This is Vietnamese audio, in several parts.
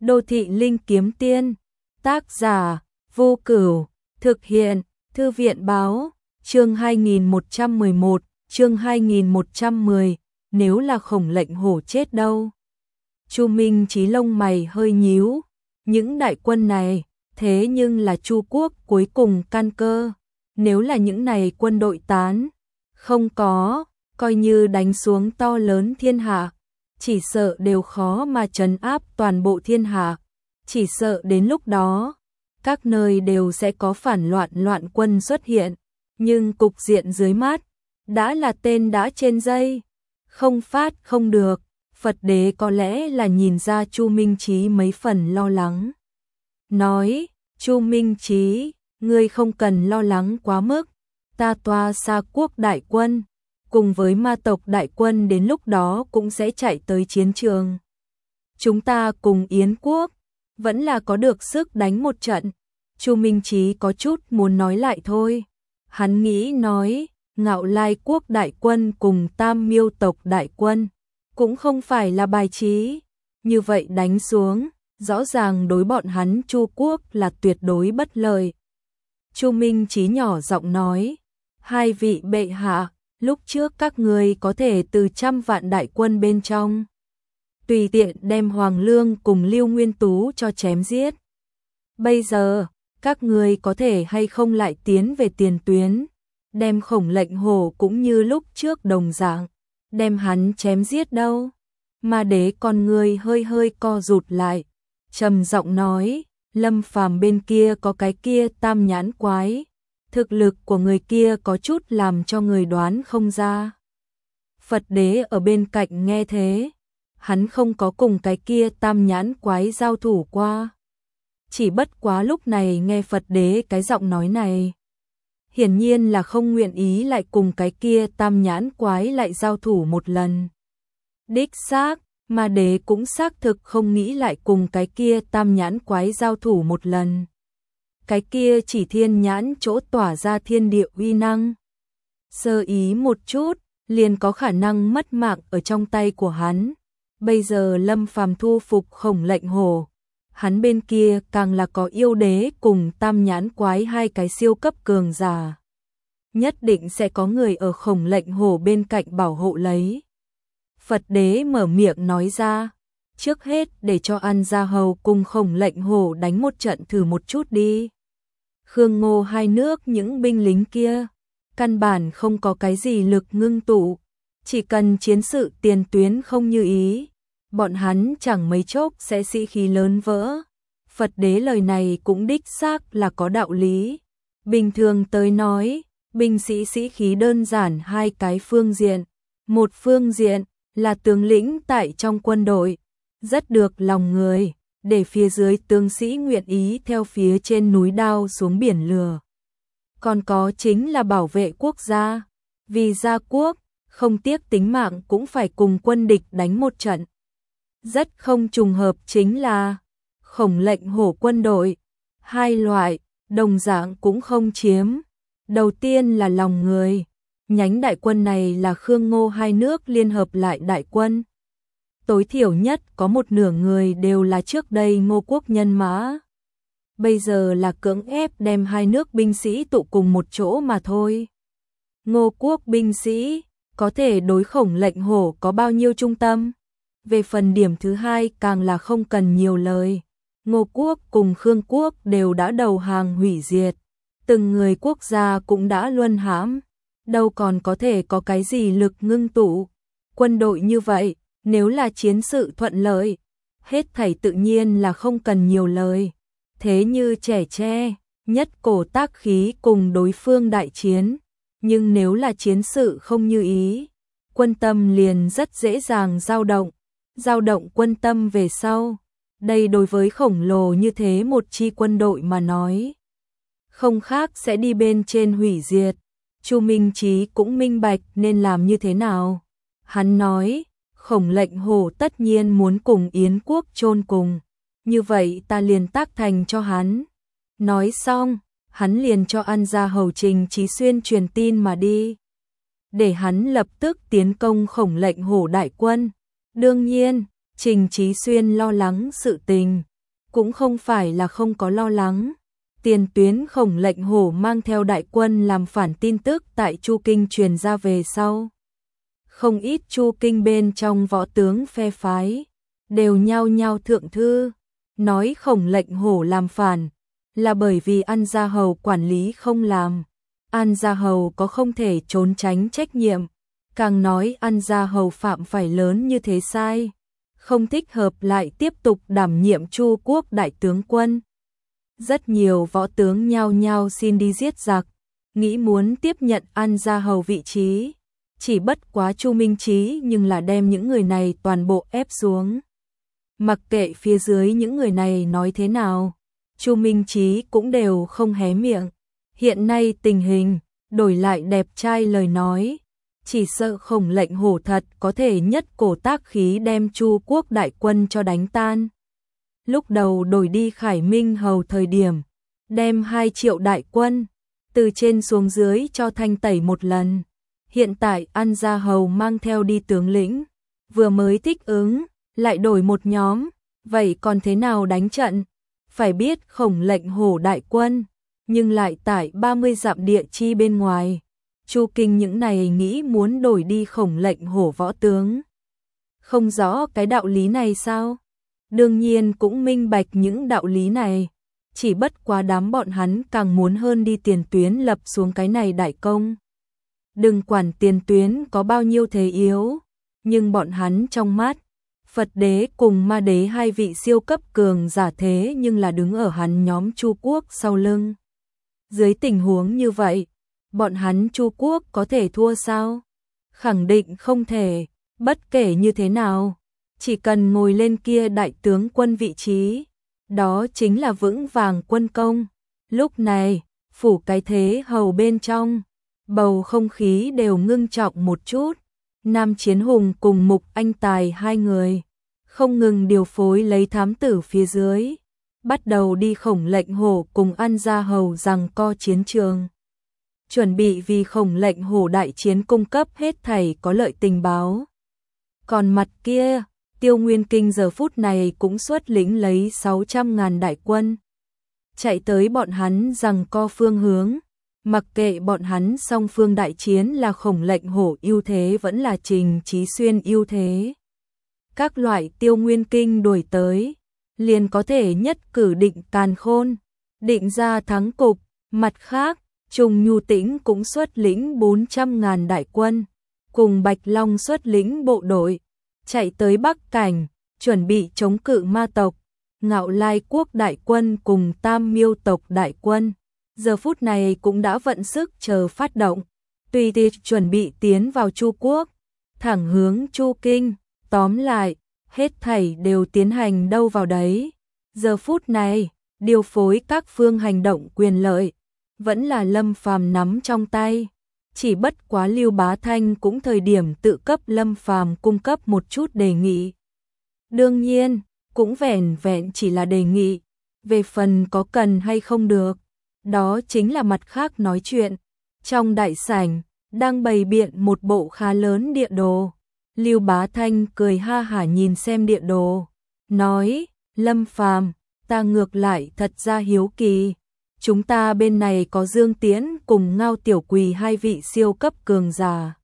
Đô thị linh kiếm tiên, tác giả, Vô Cửu, thực hiện, Thư viện báo, chương 2111, chương 2110, nếu là Khổng Lệnh Hổ chết đâu. Chu Minh Chí lông mày hơi nhíu, những đại quân này, thế nhưng là Chu quốc cuối cùng căn cơ, nếu là những này quân đội tán, không có, coi như đánh xuống to lớn thiên hạ, chỉ sợ đều khó mà trấn áp toàn bộ thiên hạ, chỉ sợ đến lúc đó, các nơi đều sẽ có phản loạn quân xuất hiện, nhưng cục diện dưới mắt, đã là tên đã trên dây, không phát không được, Phật đế có lẽ là nhìn ra Chu Minh Chí mấy phần lo lắng. Nói, Chu Minh Chí, ngươi không cần lo lắng quá mức, ta toa Sa quốc đại quân, cùng với ma tộc đại quân đến lúc đó cũng sẽ chạy tới chiến trường. Chúng ta cùng Yến quốc, vẫn là có được sức đánh một trận. Chu Minh Chí có chút muốn nói lại thôi. Hắn nghĩ nói, Ngạo Lai quốc đại quân cùng Tam Miêu tộc đại quân, cũng không phải là bài trí. Như vậy đánh xuống, rõ ràng đối bọn hắn Chu quốc là tuyệt đối bất lợi. Chu Minh Chí nhỏ giọng nói, hai vị bệ hạ, lúc trước các người có thể từ 100 vạn đại quân bên trong, tùy tiện đem Hoàng Lương cùng Lưu Nguyên Tú cho chém giết. Bây giờ, các người có thể hay không lại tiến về tiền tuyến, đem Khổng Lệnh Hổ cũng như lúc trước đồng dạng, đem hắn chém giết đâu. Ma đế con người hơi co rụt lại, trầm giọng nói, Lâm Phàm bên kia có cái kia tam nhãn quái, thực lực của người kia có chút làm cho người đoán không ra. Phật đế ở bên cạnh nghe thế, hắn không có cùng cái kia tam nhãn quái giao thủ qua. Chỉ bất quá lúc này nghe Phật đế cái giọng nói này, hiển nhiên là không nguyện ý lại cùng cái kia tam nhãn quái lại giao thủ một lần. Đích xác, mà đế cũng xác thực không nghĩ lại cùng cái kia tam nhãn quái giao thủ một lần. Cái kia chỉ thiên nhãn chỗ tỏa ra thiên địa uy năng. Sơ ý một chút, liền có khả năng mất mạng ở trong tay của hắn. Bây giờ Lâm Phàm thu phục Khổng Lệnh Hổ. Hắn bên kia càng là có yêu đế cùng tam nhãn quái hai cái siêu cấp cường giả. Nhất định sẽ có người ở Khổng Lệnh Hổ bên cạnh bảo hộ lấy. Phật đế mở miệng nói ra, trước hết để cho An Gia Hầu cùng Khổng Lệnh Hổ đánh một trận thử một chút đi. Khương Ngô hai nước những binh lính kia, căn bản không có cái gì lực ngưng tụ, chỉ cần chiến sự tiền tuyến không như ý, bọn hắn chẳng mấy chốc sẽ sĩ khí lớn vỡ. Phật đế lời này cũng đích xác là có đạo lý. Bình thường tới nói, binh sĩ sĩ khí đơn giản hai cái phương diện. Một phương diện là tướng lĩnh tại trong quân đội, rất được lòng người, để phía dưới tướng sĩ nguyện ý theo phía trên núi đao xuống biển lửa. Còn có chính là bảo vệ quốc gia, vì gia quốc, không tiếc tính mạng cũng phải cùng quân địch đánh một trận. Rất không trùng hợp chính là Khổng Lệnh Hổ quân đội, hai loại, đồng dạng cũng không chiếm. Đầu tiên là lòng người, nhánh đại quân này là Khương Ngô hai nước liên hợp lại đại quân. Tối thiểu nhất có một nửa người đều là trước đây Ngô quốc nhân mã. Bây giờ là cưỡng ép đem hai nước binh sĩ tụ cùng một chỗ mà thôi. Ngô quốc binh sĩ có thể đối Khổng Lệnh Hổ có bao nhiêu trung tâm? Về phần điểm thứ hai càng là không cần nhiều lời. Ngô quốc cùng Khương quốc đều đã đầu hàng hủy diệt. Từng người quốc gia cũng đã luân hãm. Đâu còn có thể có cái gì lực ngưng tụ. Quân đội như vậy, nếu là chiến sự thuận lợi, hết thảy tự nhiên là không cần nhiều lời. Thế như trẻ tre, nhất cổ tác khí cùng đối phương đại chiến. Nhưng nếu là chiến sự không như ý, quân tâm liền rất dễ dàng dao động quân tâm về sau. Đây đối với khổng lồ như thế một chi quân đội mà nói, không khác sẽ đi bên trên hủy diệt. Chu Minh Chí cũng minh bạch nên làm như thế nào. Hắn nói, Khổng Lệnh Hổ tất nhiên muốn cùng Yến quốc chôn cùng, như vậy ta liền tác thành cho hắn. Nói xong, hắn liền cho An Gia Hầu Trình Chí Xuyên truyền tin mà đi, để hắn lập tức tiến công Khổng Lệnh Hổ đại quân. Đương nhiên, Trình Chí Xuyên lo lắng sự tình, cũng không phải là không có lo lắng. Tiền tuyến Khổng Lệnh Hổ mang theo đại quân làm phản tin tức tại Chu Kinh truyền ra về sau. Không ít Chu Kinh bên trong võ tướng phe phái, đều nhao nhao thượng thư, nói Khổng Lệnh Hổ làm phản, là bởi vì An Gia Hầu quản lý không làm. An Gia Hầu có không thể trốn tránh trách nhiệm, càng nói An Gia Hầu phạm phải lớn như thế sai, không thích hợp lại tiếp tục đảm nhiệm Chu quốc đại tướng quân. Rất nhiều võ tướng nhao nhao xin đi giết giặc, nghĩ muốn tiếp nhận An Gia Hầu vị trí, chỉ bất quá Chu Minh Chí nhưng là đem những người này toàn bộ ép xuống. Mặc kệ phía dưới những người này nói thế nào, Chu Minh Chí cũng đều không hé miệng. Hiện nay tình hình, đổi lại đẹp trai lời nói, chỉ sợ Khổng Lệnh Hổ thật có thể nhất cổ tác khí đem Chu quốc đại quân cho đánh tan. Lúc đầu đổi đi Khải Minh Hầu thời điểm, đem 2 triệu đại quân, từ trên xuống dưới cho thanh tẩy một lần. Hiện tại An Gia Hầu mang theo đi tướng lĩnh, vừa mới thích ứng, lại đổi một nhóm, vậy còn thế nào đánh trận? Phải biết Khổng Lệnh Hổ đại quân, nhưng lại tại 30 dặm địa chi bên ngoài. Chu Kinh những này nghĩ muốn đổi đi Khổng Lệnh Hổ võ tướng. Không rõ cái đạo lý này sao? Đương nhiên cũng minh bạch những đạo lý này, chỉ bất quá đám bọn hắn càng muốn hơn đi tiền tuyến lập xuống cái này đại công. Đừng quản tiền tuyến có bao nhiêu thế yếu, nhưng bọn hắn trong mắt, Phật đế cùng Ma đế 2 vị siêu cấp cường giả thế nhưng là đứng ở hắn nhóm Chu quốc sau lưng. Dưới tình huống như vậy, bọn hắn Chu quốc có thể thua sao? Khẳng định không thể, bất kể như thế nào, chỉ cần ngồi lên kia đại tướng quân vị trí, đó chính là vững vàng quân công. Lúc này, phủ cái thế hầu bên trong, bầu không khí đều ngưng trọng một chút. Nam Chiến Hùng cùng Mục Anh Tài 2 người, không ngừng điều phối lấy thám tử phía dưới, bắt đầu đi Khổng Lệnh Hổ cùng An Gia Hầu giằng co chiến trường. Chuẩn bị vì Khổng Lệnh Hổ đại chiến cung cấp hết thảy có lợi tình báo. Còn mặt kia, Tiêu Nguyên Kinh giờ phút này cũng xuất lĩnh lấy 600.000 đại quân, chạy tới bọn hắn giằng co phương hướng. Mặc kệ bọn hắn song phương đại chiến là Khổng Lệnh Hổ ưu thế vẫn là Trình Chí Xuyên ưu thế. Các loại Tiêu Nguyên Kinh đuổi tới, liền có thể nhất cử định càn khôn, định ra thắng cục. Mặt khác, Trùng Nhu Tĩnh cũng xuất lĩnh 400.000 đại quân, cùng Bạch Long xuất lĩnh bộ đội, chạy tới Bắc Cảnh, chuẩn bị chống cự ma tộc, Ngạo Lai quốc đại quân cùng Tam Miêu tộc đại quân. Giờ phút này cũng đã vận sức chờ phát động, tùy tiệc chuẩn bị tiến vào Chu quốc, thẳng hướng Chu Kinh. Tóm lại, hết thảy đều tiến hành đâu vào đấy. Giờ phút này, điều phối các phương hành động quyền lợi, vẫn là Lâm Phàm nắm trong tay. Chỉ bất quá Lưu Bá Thanh cũng thời điểm tự cấp Lâm Phàm cung cấp một chút đề nghị. Đương nhiên, cũng vẻn vẹn chỉ là đề nghị, về phần có cần hay không được, đó chính là mặt khác nói chuyện. Trong đại sảnh, đang bày biện một bộ khá lớn địa đồ. Lưu Bá Thanh cười ha hả nhìn xem địa đồ, nói, Lâm Phàm, ta ngược lại thật ra hiếu kỳ. Chúng ta bên này có Dương Tiễn cùng Ngao Tiểu Quỳ 2 vị siêu cấp cường giả.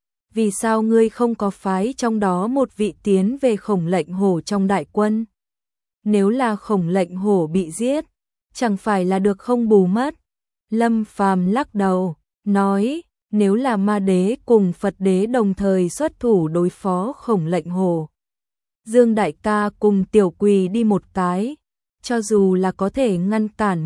Vì sao ngươi không có phái trong đó một vị tiến về Khổng Lệnh Hổ trong đại quân? Nếu là Khổng Lệnh Hổ bị giết, chẳng phải là được không bù mất? Lâm Phàm lắc đầu, nói, nếu là Ma đế cùng Phật đế đồng thời xuất thủ đối phó Khổng Lệnh Hổ, Dương đại ca cùng Tiểu Quỳ đi một cái, cho dù là có thể ngăn cản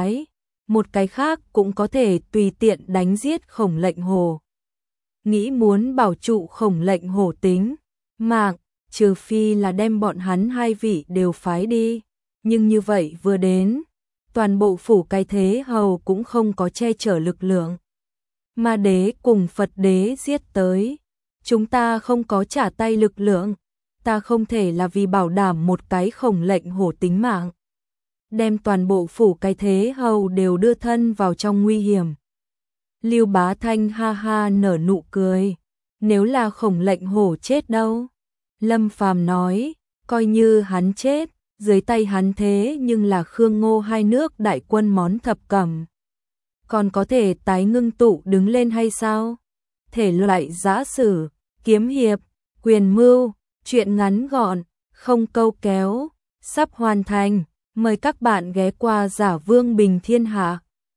một cái khác cũng có thể tùy tiện đánh giết Khổng Lệnh Hổ. Nghĩ muốn bảo trụ Khổng Lệnh Hổ tính mạng, trừ phi là đem bọn hắn 2 vị đều phái đi, nhưng như vậy vừa đến, toàn bộ phủ cái thế hầu cũng không có che chở lực lượng. Ma đế cùng Phật đế giết tới, chúng ta không có trả tay lực lượng, ta không thể là vì bảo đảm một cái Khổng Lệnh Hổ tính mạng, đem toàn bộ phủ cái thế hầu đều đưa thân vào trong nguy hiểm. Lưu Bá Thanh ha ha nở nụ cười, nếu là Khổng Lệnh Hổ chết đâu? Lâm Phàm nói, coi như hắn chết, dưới tay hắn thế nhưng là Khương Ngô hai nước đại quân món thập cẩm. Còn có thể tái ngưng tụ đứng lên hay sao? Thể loại giã sử, kiếm hiệp, quyền mưu, truyện ngắn gọn, không câu kéo, sắp hoàn thành. Mời các bạn ghé qua Giả Vương Bình Thiên Hạ.